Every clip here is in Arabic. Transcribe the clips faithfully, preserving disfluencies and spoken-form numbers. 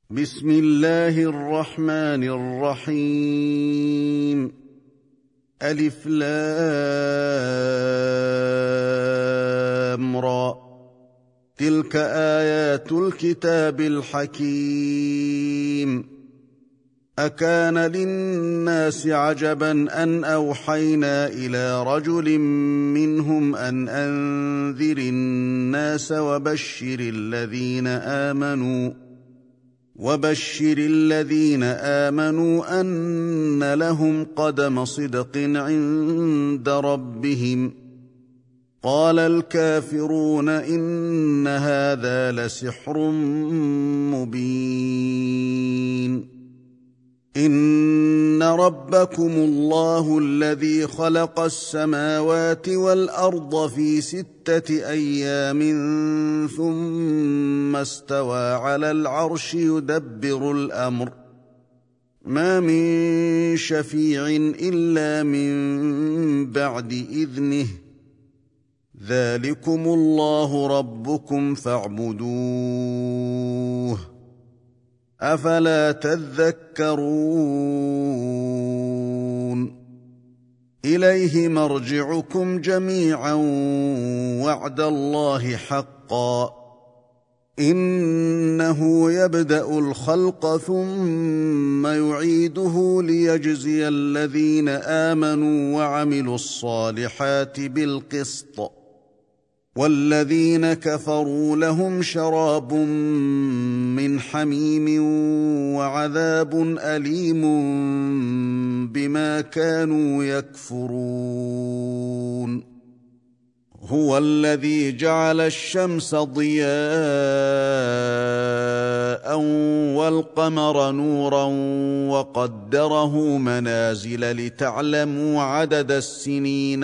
بسم الله الرحمن الرحيم. ألف لام را. تلك آيات الكتاب الحكيم. أكان للناس عجبا أن أوحينا إلى رجل منهم أن أنذر الناس وبشر الذين آمنوا وبشر الذين آمنوا أن لهم قدم صدق عند ربهم. قال الكافرون إن هذا لسحر مبين. إن ربكم الله الذي خلق السماوات والأرض في ستة أيام ثم استوى على العرش يدبر الأمر. ما من شفيع إلا من بعد إذنه. ذلكم الله ربكم فاعبدوه. أفلا تذكرون. إليه مرجعكم جميعا وعد الله حقا. إنه يبدأ الخلق ثم يعيده ليجزي الذين آمنوا وعملوا الصالحات بالقسط، والذين كفروا لهم شراب من حميم وعذاب أليم بما كانوا يكفرون. هو الذي جعل الشمس ضياء والقمر نورا وقدره منازل لتعلموا عدد السنين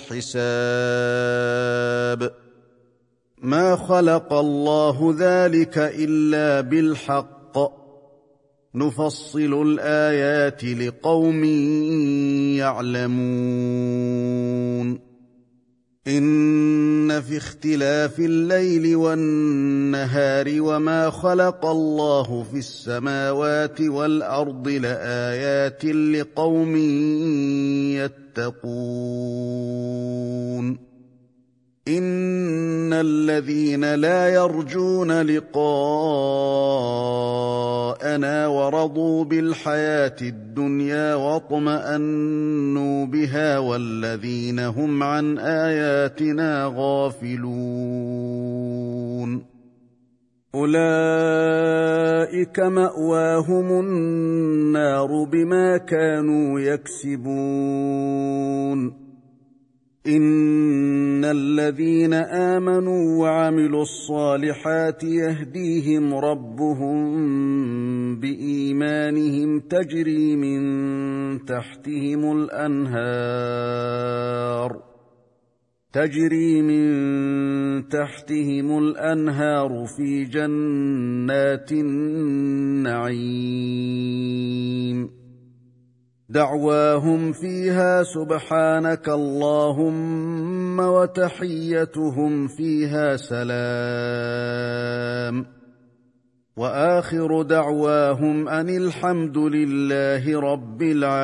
والحساب. ما خلق الله ذلك إلا بالحق. نفصل الآيات لقوم يعلمون. إن في اختلاف الليل والنهار وما خلق الله في السماوات والأرض لآيات لقوم يتقون. إن الذين لا يرجون لقاءنا ورضوا بالحياة الدنيا واطمأنوا بها والذين هم عن آياتنا غافلون أولئك مأواهم النار بما كانوا يكسبون. إن الذين آمنوا وعملوا الصالحات يهديهم ربهم بإيمانهم تجري من تحتهم الأنهار تجري من تحتهم الأنهار في جنات النعيم. دعواهم فيها سبحانك اللهم وتحيتهم فيها سلام. وآخر دعواهم أن الحمد لله رب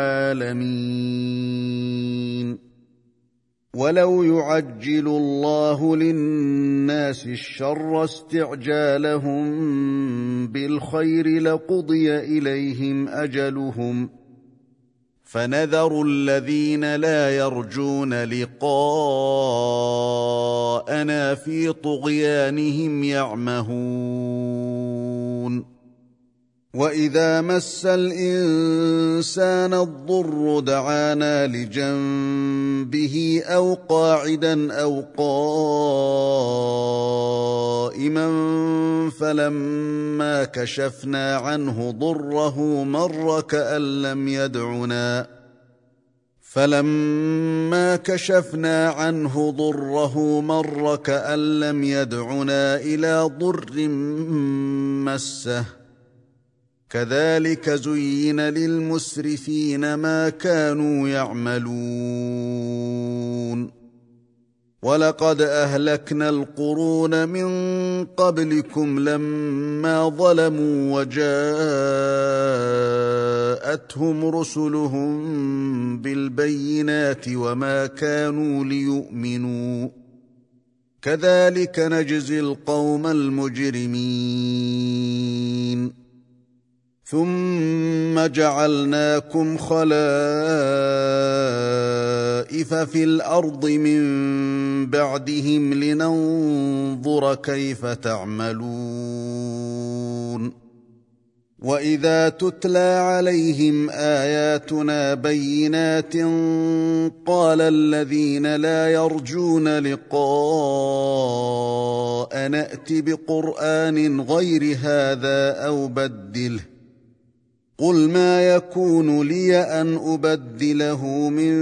العالمين. ولو يعجل الله للناس الشر استعجالهم بالخير لقضي إليهم أجلهم فنذر الذين لا يرجون لقاءنا في طغيانهم يعمهون. وإذا مس الإنسان الضر دعانا لجنبه أو قاعدا أو قائما فلما كشفنا عنه ضره مر كأن لم يدعنا فلما كشفنا عنه ضره مر كأن لم يدعنا إلى ضر مسه. كذلك زين للمسرفين ما كانوا يعملون. ولقد أهلكنا القرون من قبلكم لما ظلموا وجاءتهم رسلهم بالبينات وما كانوا ليؤمنوا كذلك نجزي القوم المجرمين ثم جعلناكم خلائف في الأرض من بعدهم لننظر كيف تعملون وإذا تتلى عليهم آياتنا بينات قال الذين لا يرجون لقاء نأت بقرآن غير هذا أو بدله قل ما يكون لي أن أبدله من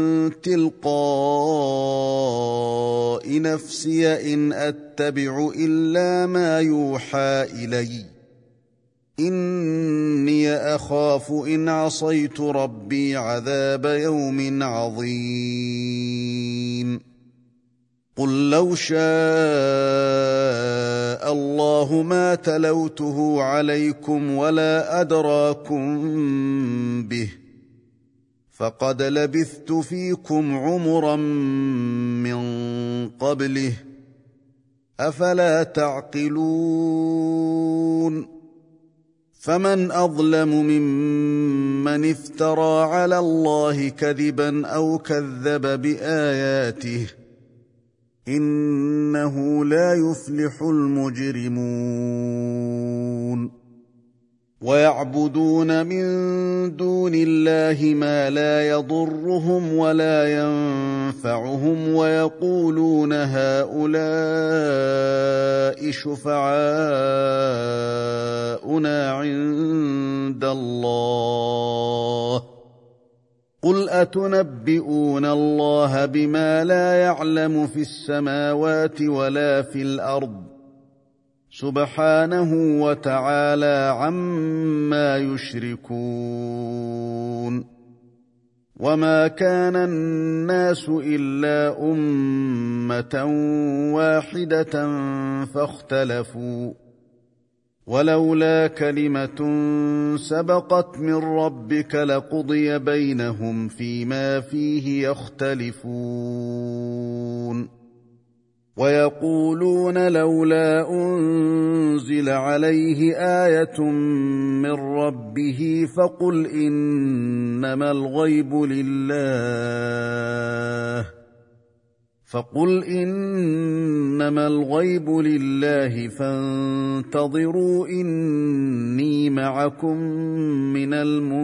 تلقاء نفسي إن أتبع إلا ما يوحى إلي إني أخاف إن عصيت ربي عذاب يوم عظيم قل لو شاء الله ما تلوته عليكم ولا أدراكم به فقد لبثت فيكم عمرا من قبله أفلا تعقلون فمن أظلم ممن افترى على الله كذبا أو كذب بآياته إنه لا يفلح المجرمون ويعبدون من دون الله ما لا يضرهم ولا ينفعهم ويقولون هؤلاء شفعاؤنا عند الله قل أتنبئون الله بما لا يعلم في السماوات ولا في الأرض سبحانه وتعالى عما يشركون وما كان الناس إلا أمة واحدة فاختلفوا ولولا كلمة سبقت من ربك لقضي بينهم فيما فيه يختلفون ويقولون لولا أنزل عليه آية من ربه فقل إنما الغيب لله فقل إنما الغيب لله فانتظروا إني معكم من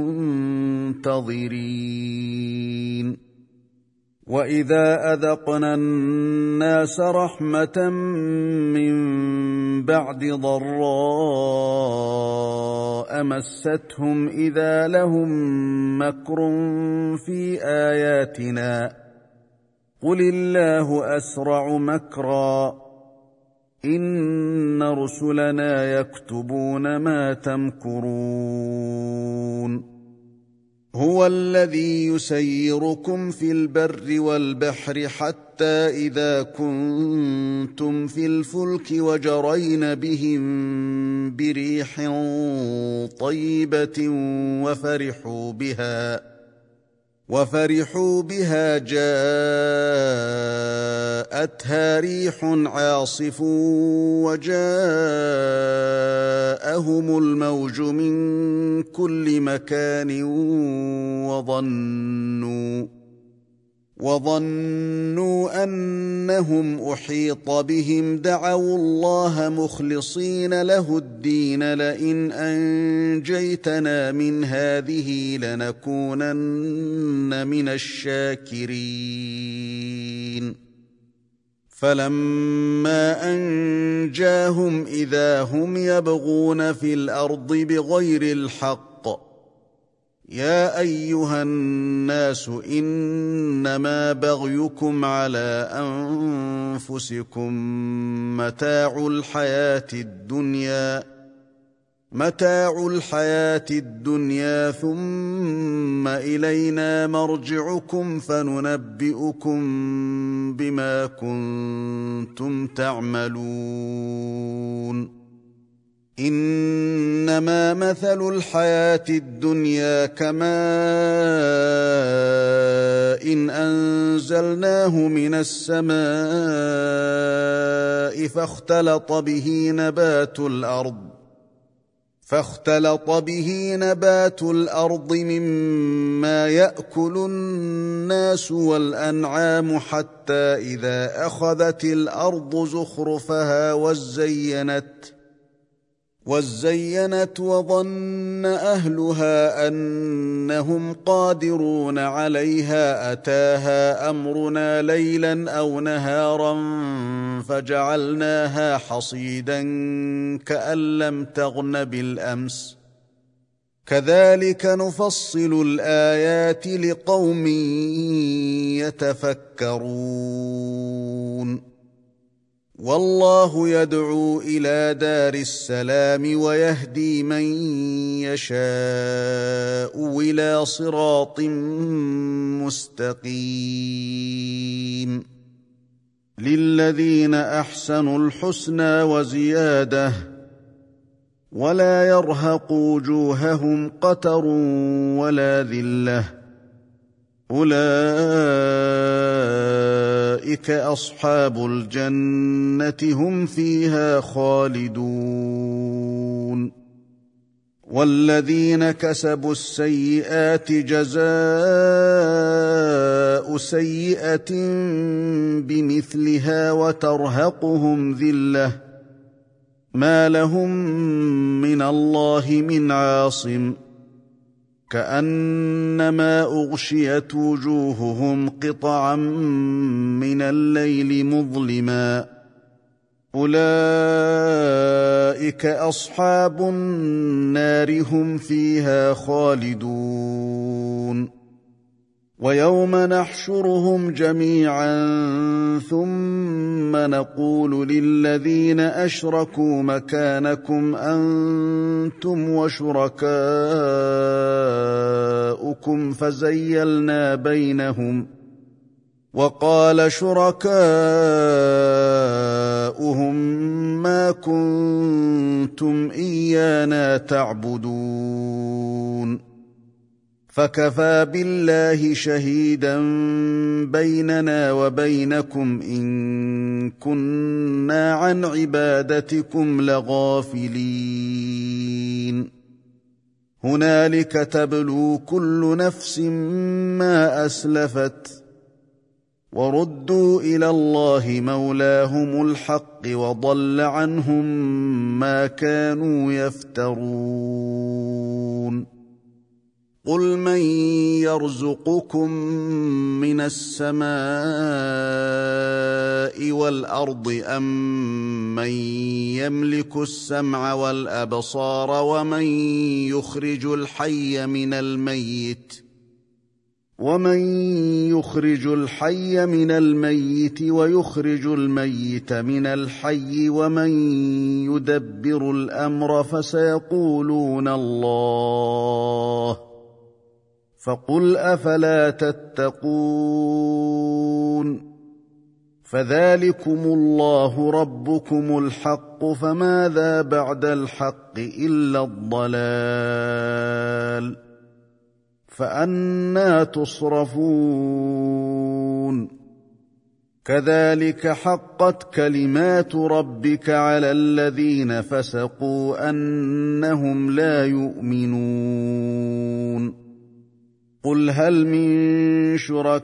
المنتظرين وإذا أذقنا الناس رحمة من بعد ضراء مستهم إذا لهم مكر في آياتنا قل الله أسرع مكرا إن رسلنا يكتبون ما تمكرون هو الذي يسيركم في البر والبحر حتى إذا كنتم في الفلك وجرين بهم بريح طيبة وفرحوا بها وفرحوا بها جاءتها ريح عاصف وجاءهم الموج من كل مكان وظنوا وظنوا أنهم أحيط بهم دعوا الله مخلصين له الدين لئن أنجيتنا من هذه لنكونن من الشاكرين فلما أنجاهم إذا هم يبغون في الأرض بغير الحق يا أيها الناس إنما بغيكم على أنفسكم متاع الحياة الدنيا متاع الحياة الدنيا ثم إلينا مرجعكم فننبئكم بما كنتم تعملون إنما مثل الحياة الدنيا كماء إن أنزلناه من السماء فاختلط به نبات الأرض فاختلط به نبات الأرض مما يأكل الناس والأنعام حتى إذا أخذت الأرض زخرفها وزينت وزينت وظن أهلها أنهم قادرون عليها أتاها أمرنا ليلا أو نهارا فجعلناها حصيدا كأن لم تغن بالأمس كذلك نفصل الآيات لقوم يتفكرون والله يدعو إلى دار السلام ويهدي من يشاء إلى صراط مستقيم للذين أحسنوا الحسنى وزيادة ولا يرهق وجوههم قتر ولا ذلة أولئك أصحاب الجنة هم فيها خالدون والذين كسبوا السيئات جزاء سيئة بمثلها وترهقهم ذلة ما لهم من الله من عاصم كأنما أغشيت وجوههم قطعا من الليل مظلما أولئك أصحاب النار هم فيها خالدون ويوم نحشرهم جميعا ثم نقول للذين أشركوا مكانكم أنتم وشركاؤكم فزيلنا بينهم وقال شركاؤهم ما كنتم إيانا تعبدون فكفى بالله شهيدا بيننا وبينكم إن كنا عن عبادتكم لغافلين هنالك تبلو كل نفس ما أسلفت وردوا إلى الله مولاهم الحق وضل عنهم ما كانوا يفترون قل من يرزقكم من السماء والأرض أم من يملك السمع والأبصار ومن يخرج الحي من الميت ومن يخرج الحي من الميت ويخرج الميت من الحي ومن يدبر الأمر فسيقولون الله فقل أفلا تتقون فذلكم الله ربكم الحق فماذا بعد الحق إلا الضلال فأنى تصرفون كذلك حقت كلمات ربك على الذين فسقوا أنهم لا يؤمنون قل هل من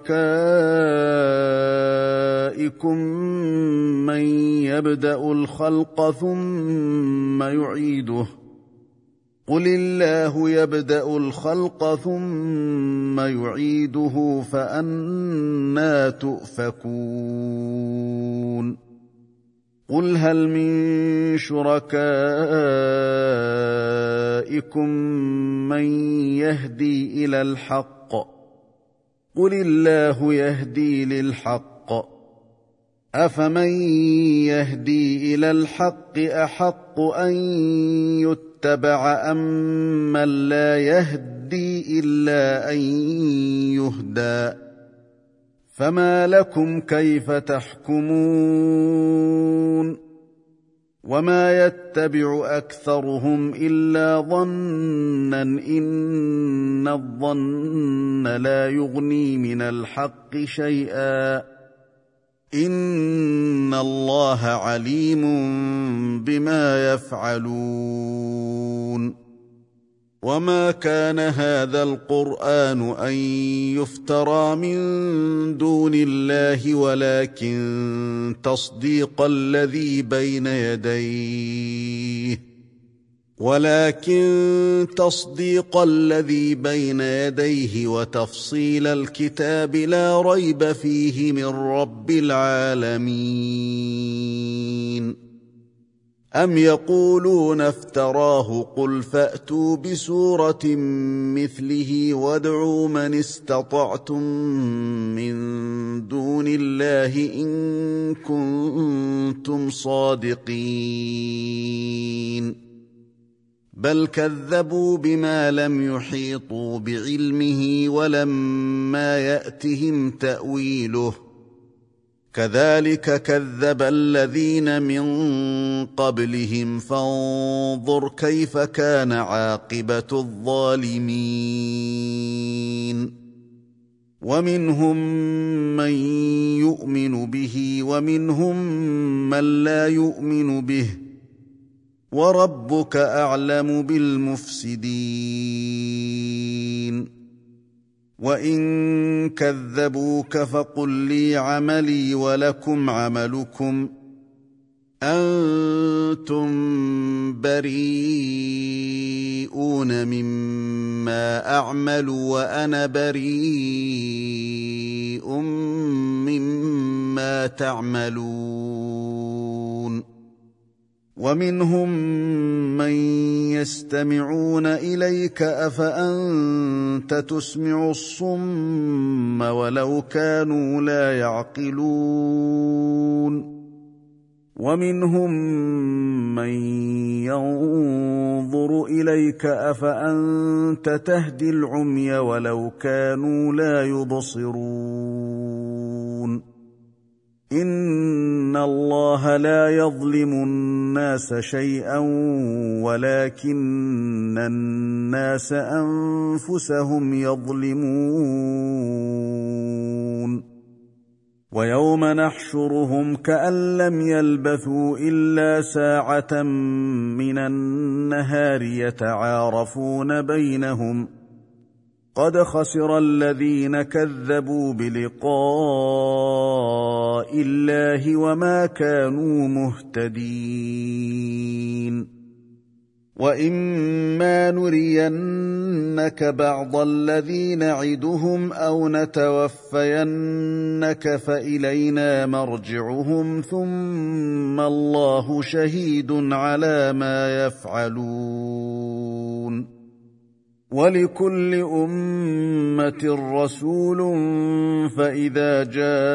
شركائكم من يبدأ الخلق ثم يعيده قل الله يبدأ الخلق ثم يعيده فأنى تؤفكون قل هل من شركائكم من يهدي إلى الحق قل الله يهدي للحق أفمن يهدي إلى الحق أحق أن يتبع اتبع أمن لا يهدي إلا أن يهدى فما لكم كيف تحكمون وما يتبع أكثرهم إلا ظنا إن الظن لا يغني من الحق شيئا إن الله عليم بما يفعلون وما كان هذا القرآن أن يفترى من دون الله ولكن تصديق الذي بين يديه ولكن تصديق الذي بين يديه وتفصيل الكتاب لا ريب فيه من رب العالمين أم يقولون افتراه قل فأتوا بسورة مثله وادعوا من استطعتم من دون الله إن كنتم صادقين بل كذبوا بما لم يحيطوا بعلمه ولما يأتهم تأويله كذلك كذب الذين من قبلهم فانظر كيف كان عاقبة الظالمين ومنهم من يؤمن به ومنهم من لا يؤمن به وربك أعلم بالمفسدين وإن كذبوك فقل لي عملي ولكم عملكم أنتم بريئون مما أعمل وأنا بريء مما تعملون ومنهم من يستمعون إليك أفأنت تسمع الصم ولو كانوا لا يعقلون ومنهم من ينظر إليك أفأنت تهدي العمي ولو كانوا لا يبصرون إن الله لا يظلم الناس شيئا ولكن الناس أنفسهم يظلمون ويوم نحشرهم كأن لم يلبثوا إلا ساعة من النهار يتعارفون بينهم قد خسر الذين كذبوا بلقاء الله وما كانوا مهتدين وإما نرينك بعض الذي نعدهم أو نتوفينك فإلينا مرجعهم ثم الله شهيد على ما يفعلون ولكل أمة رسول فإذا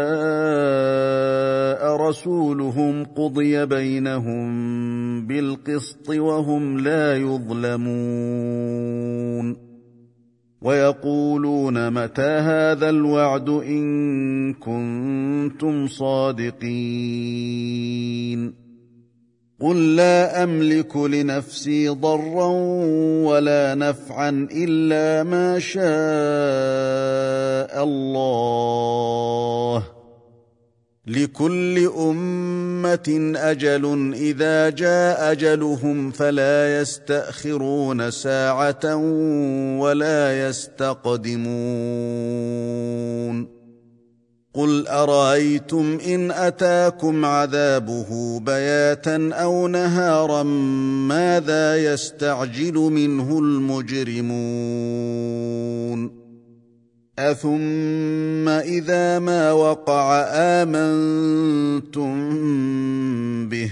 جاء رسولهم قضي بينهم بالقسط وهم لا يظلمون ويقولون متى هذا الوعد إن كنتم صادقين قل لا أملك لنفسي ضرا ولا نفعا إلا ما شاء الله لكل أمة أجل إذا جاء أجلهم فلا يستأخرون ساعة ولا يستقدمون قل أرأيتم إن أتاكم عذابه بياتا أو نهارا ماذا يستعجل منه المجرمون أثم إذا ما وقع آمنتم به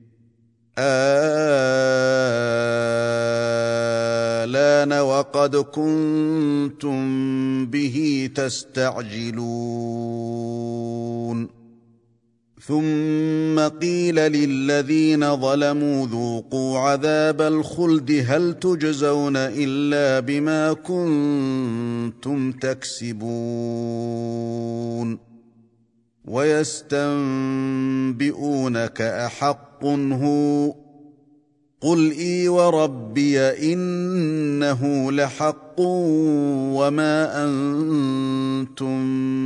آلان وقد كنتم به تستعجلون ثم قيل للذين ظلموا ذوقوا عذاب الخلد هل تجزون إلا بما كنتم تكسبون ويستنبئونك أحق هو قل إي وربي إنه لحق وما أنتم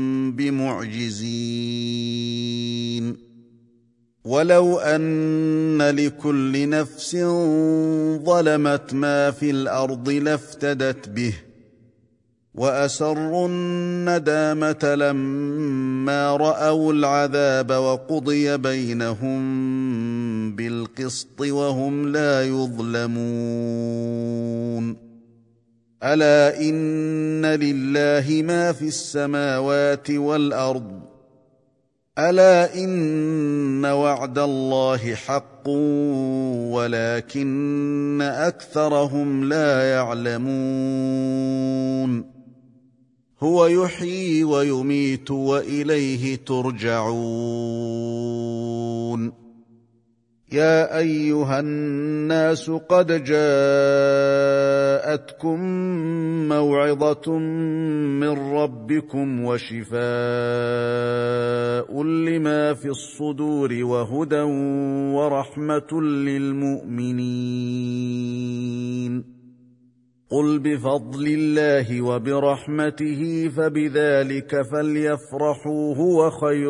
بمعجزين ولو أن لكل نفس ظلمت ما في الأرض لافتدت به وأسروا الندامة لما رأوا العذاب وقضي بينهم بالقسط وهم لا يظلمون ألا إن لله ما في السماوات والأرض ألا إن وعد الله حق ولكن أكثرهم لا يعلمون هو يحيي ويميت وإليه ترجعون يا أيها الناس قد جاءتكم موعظة من ربكم وشفاء لما في الصدور وهدى ورحمة للمؤمنين قل بفضل الله وبرحمته فبذلك فليفرحوا هو خير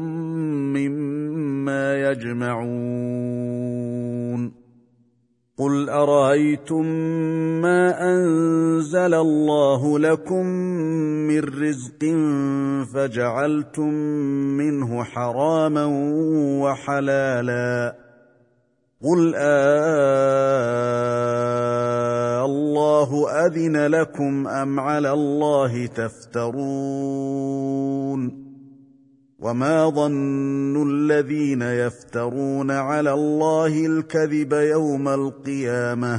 مما يجمعون قل أرأيتم ما أنزل الله لكم من رزق فجعلتم منه حراما وحلالا قل آه الله أذن لكم أم على الله تفترون وما ظن الذين يفترون على الله الكذب يوم القيامة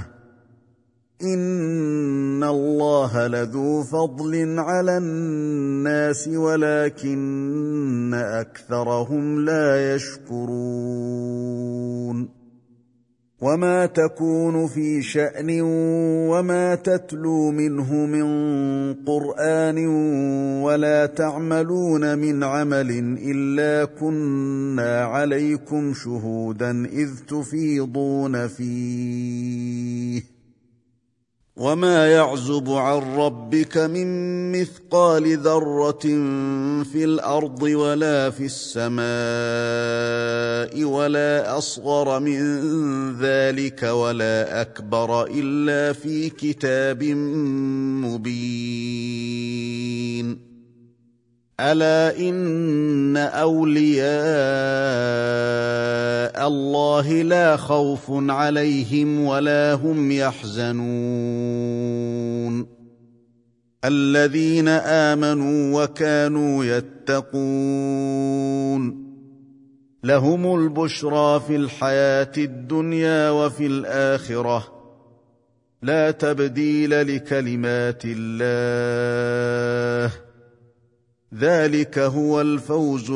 إن الله لذو فضل على الناس ولكن أكثرهم لا يشكرون وما تكون في شأن وما تتلو منه من قرآن ولا تعملون من عمل إلا كنا عليكم شهودا إذ تفيضون فيه وما يعزب عن ربك من مثقال ذرة في الأرض ولا في السماء ولا أصغر من ذلك ولا أكبر إلا في كتاب مبين ألا إن أولياء الله لا خوف عليهم ولا هم يحزنون الذين آمنوا وكانوا يتقون لهم البشرى في الحياة الدنيا وفي الآخرة لا تبديل لكلمات الله ذلك هو الفوز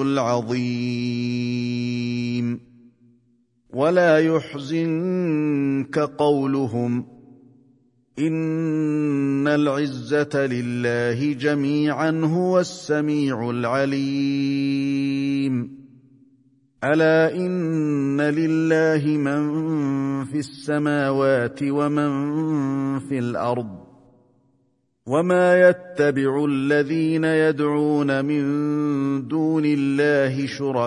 العظيم ولا يحزنك قولهم إن العزة لله جميعا هو السميع العليم ألا إن لله من في السماوات ومن في الأرض وما يتبع الذين يدعون من دون الله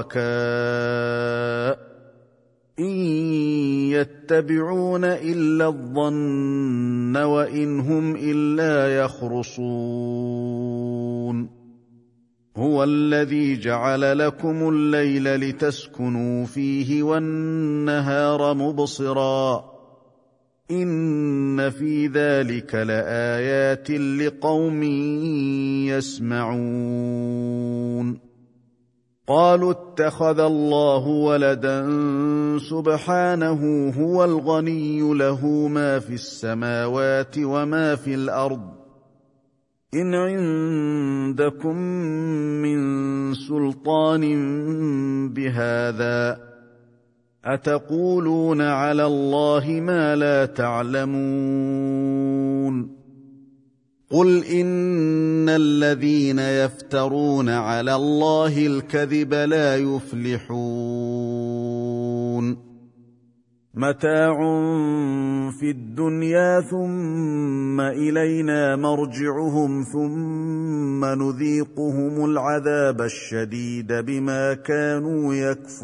شركاء إن يتبعون إلا الظن وإن هم إلا يخرصون هو الذي جعل لكم الليل لتسكنوا فيه والنهار مبصرا إن في ذلك لآيات لقوم يسمعون قالوا اتخذ الله ولدا سبحانه هو الغني له ما في السماوات وما في الأرض إن عندكم من سلطان بهذا أتقولون على الله ما لا تعلمون قل إن الذين يفترون على الله الكذب لا يفلحون متاع في الدنيا ثم إلينا مرجعهم ثم نذيقهم العذاب الشديد بما كانوا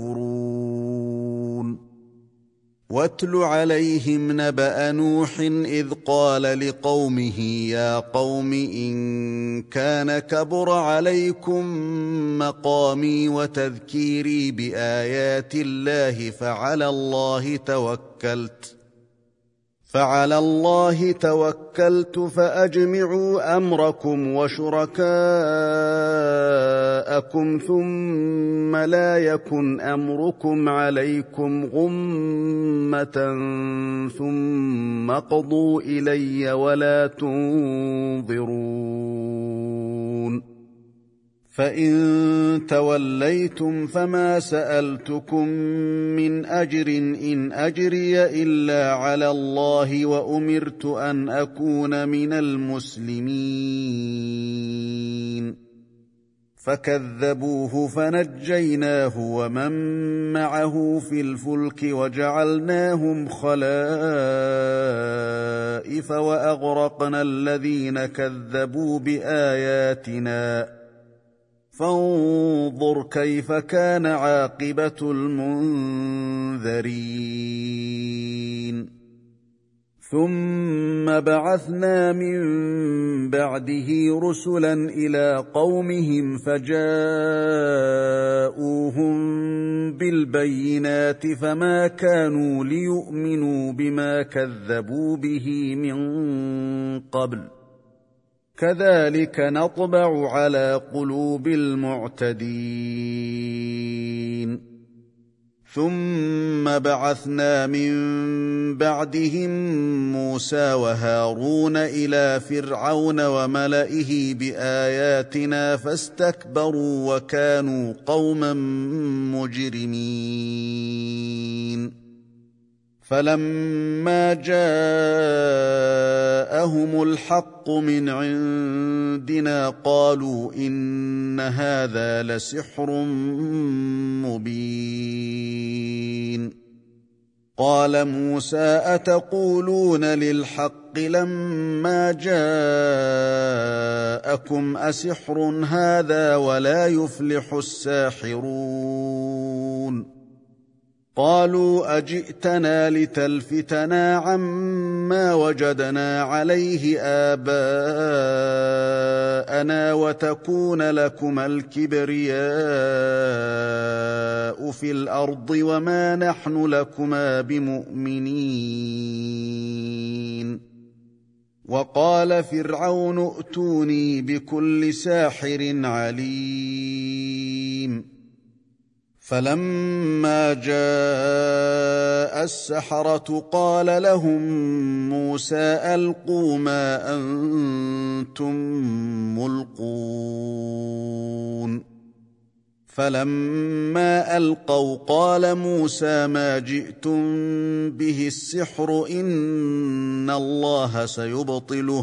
يكفرون واتل عليهم نبأ نوح إذ قال لقومه يا قوم إن كان كبر عليكم مقامي وتذكيري بآيات الله فعلى الله توكلت فعلى الله توكلت فأجمعوا أمركم وشركاءكم ثم لا يكن أمركم عليكم غمة ثم قضوا إلي ولا تنظرون فإن توليتم فما سألتكم من أجر إن أجري إلا على الله وأمرت أن أكون من المسلمين فكذبوه فنجيناه ومن معه في الفلك وجعلناهم خلائف وأغرقنا الذين كذبوا بآياتنا فانظر كيف كان عاقبة المنذرين ثم بعثنا من بعده رسلا إلى قومهم فجاءوهم بالبينات فما كانوا ليؤمنوا بما كذبوا به من قبل كذلك نطبع على قلوب المعتدين ثم بعثنا من بعدهم موسى وهارون إلى فرعون وملئه بآياتنا فاستكبروا وكانوا قوما مجرمين فلما جاءهم الحق من عندنا قالوا إن هذا لسحر مبين قال موسى أتقولون للحق لما جاءكم أسحر هذا ولا يفلح الساحرون قالوا أجئتنا لتلفتنا عما وجدنا عليه آباءنا وتكون لكما الكبرياء في الأرض وما نحن لكما بمؤمنين وقال فرعون ائتوني بكل ساحر عليم فلما جاء السحرة قال لهم موسى ألقوا ما أنتم ملقون فلما ألقوا قال موسى ما جئتم به السحر إن الله سيبطله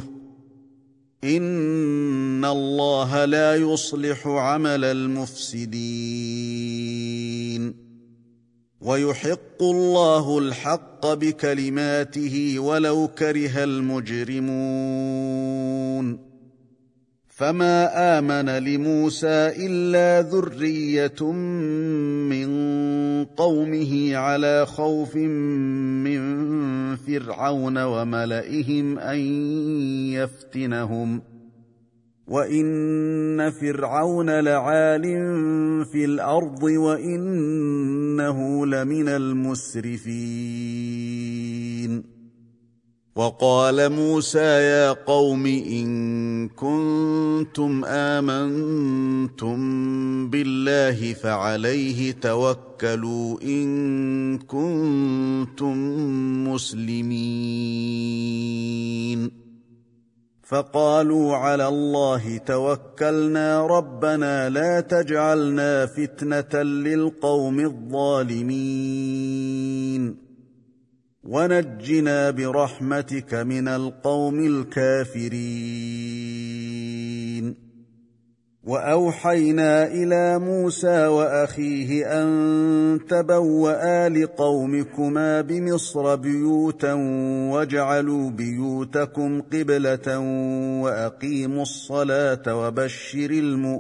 إن الله لا يصلح عمل المفسدين ويحق الله الحق بكلماته ولو كره المجرمون فما آمن لموسى إلا ذرية من قومه على خوف من فرعون وملئهم أن يفتنهم وإن فرعون لعال في الأرض وإنه لمن المسرفين وقال موسى يا قوم إن كنتم آمنتم بالله فعليه توكلوا إن كنتم مسلمين فقالوا على الله توكلنا ربنا لا تجعلنا فتنة للقوم الظالمين ونجنا برحمتك من القوم الكافرين. وأوحينا إلى موسى وأخيه أن تبوأ لقومكما بمصر بيوتا واجعلوا بيوتكم قبلة وأقيموا الصلاة وبشر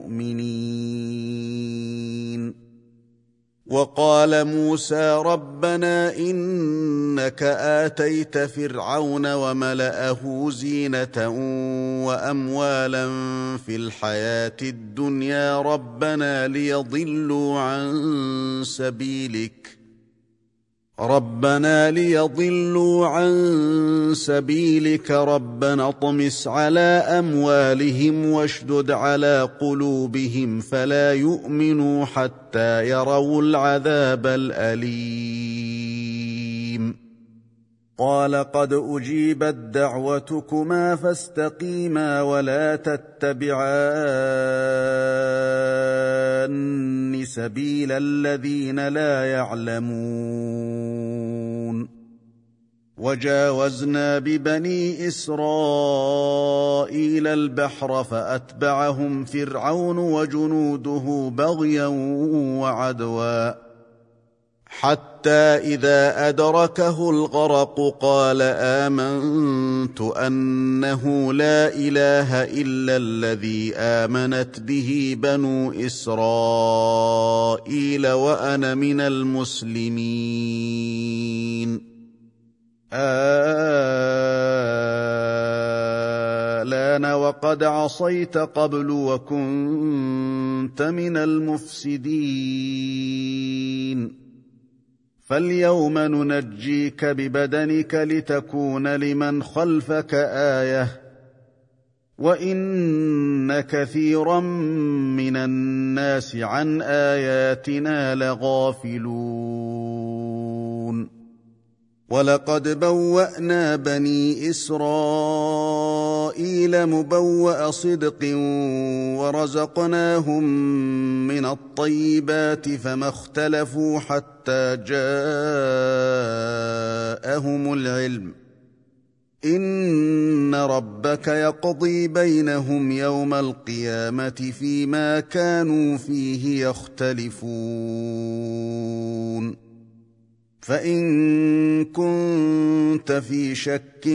المؤمنين. وقال موسى ربنا إنك آتيت فرعون وملأه زينة وأموالا في الحياة الدنيا ربنا ليضلوا عن سبيلك ربنا ليضلوا عن سبيلك ربنا اطمس على أموالهم واشدد على قلوبهم فلا يؤمنوا حتى يروا العذاب الأليم. قال قد أجيبت دعوتكما فاستقيما ولا تتبعان سبيل الذين لا يعلمون. وجاوزنا ببني إسرائيل البحر فأتبعهم فرعون وجنوده بغيا وعدوا حتى إذا أدركه الغرق قال آمنت أنه لا إله إلا الذي آمنت به بنو إسرائيل وأنا من المسلمين. آلآن وقد عصيت قبل وكنت من المفسدين فاليوم ننجيك ببدنك لتكون لمن خلفك آية وإن كثيرا من الناس عن آياتنا لغافلون. ولقد بوأنا بني إسرائيل مبوأ صدق ورزقناهم من الطيبات فما اختلفوا حتى جاءهم العلم إن ربك يقضي بينهم يوم القيامة فيما كانوا فيه يختلفون. فإن كنت في شك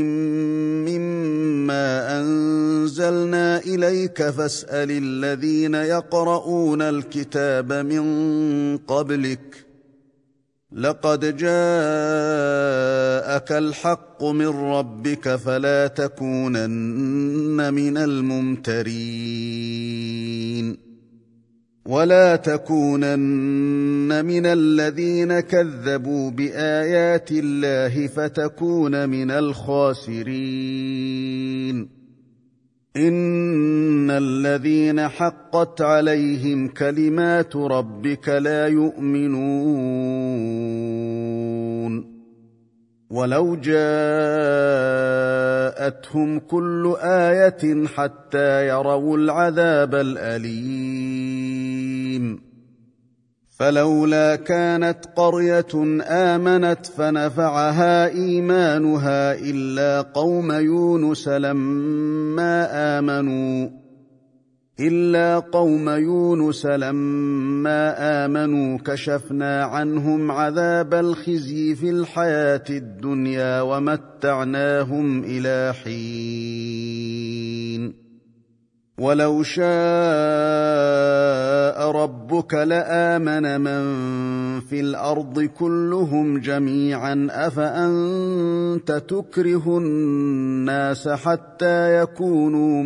مما أنزلنا إليك فاسأل الذين يقرؤون الكتاب من قبلك لقد جاءك الحق من ربك فلا تكونن من الممترين ولا تكونن من الذين كذبوا بآيات الله فتكون من الخاسرين. إن الذين حقت عليهم كلمات ربك لا يؤمنون ولو جاءتهم كل آية حتى يروا العذاب الأليم. فلولا كانت قرية آمنت فنفعها إيمانها إلا قوم يونس لما آمنوا إلا قوم يونس لما آمنوا كشفنا عنهم عذاب الخزي في الحياة الدنيا ومتعناهم إلى حين. ولو شاء ربك لآمن من في الأرض كلهم جميعا أفأنت تكره الناس حتى يكونوا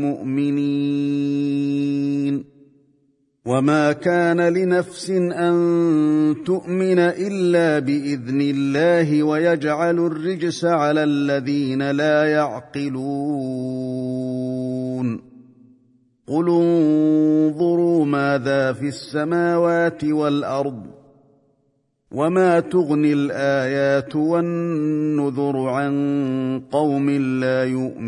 مؤمنين وما كان لنفس أن تؤمن إلا بإذن الله ويجعل الرجس على الذين لا يعقلون. قل انظروا ماذا في السماوات والأرض وما تغني الآيات والنذر عن قوم لا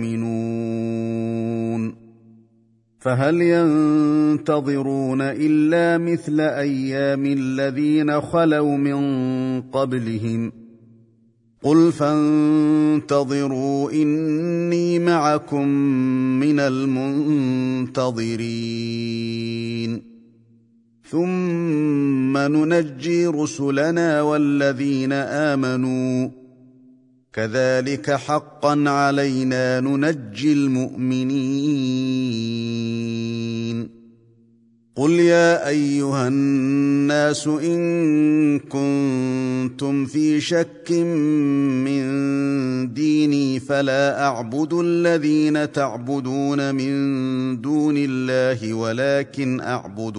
يؤمنون فهل ينتظرون إلا مثل أيام الذين خلوا من قبلهم قل فانتظروا إني معكم من المنتظرين ثم ننجي رسلنا والذين آمنوا كذلك حقا علينا ننجي المؤمنين قل يا أيها الناس إن كنتم في شك من ديني فلا أعبد الذين تعبدون من دون الله ولكن أعبد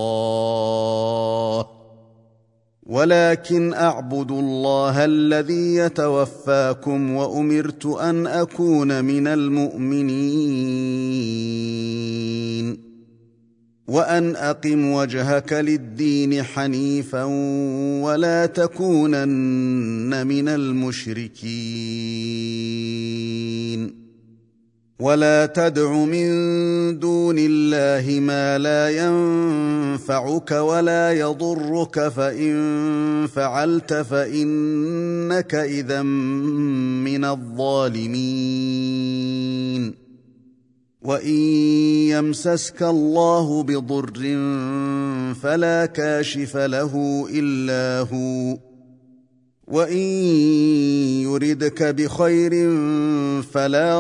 الله ولكن أعبد الله الذي يتوفاكم وأمرت أن أكون من المؤمنين وأن أقم وجهك للدين حنيفا ولا تكونن من المشركين ولا تدع من دون الله ما لا ينفعك ولا يضرك فإن فعلت فإنك إذا من الظالمين وإن يمسسك الله بضر فلا كاشف له إلا هو وإن يردك بخير فلا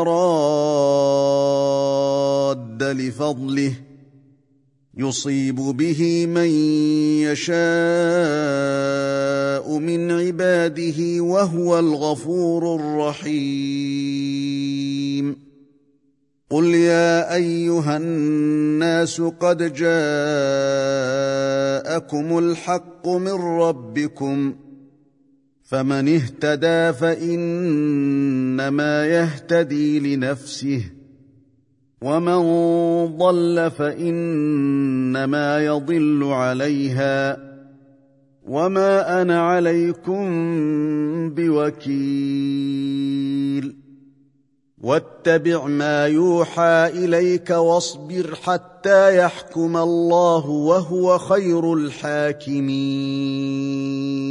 راد لفضله يصيب به من يشاء من عباده وهو الغفور الرحيم قل يا أيها الناس قد جاءكم الحق من ربكم فمن اهتدى فإنما يهتدي لنفسه ومن ضل فإنما يضل عليها وما أنا عليكم بوكيل واتبع ما يوحى إليك واصبر حتى يحكم الله وهو خير الحاكمين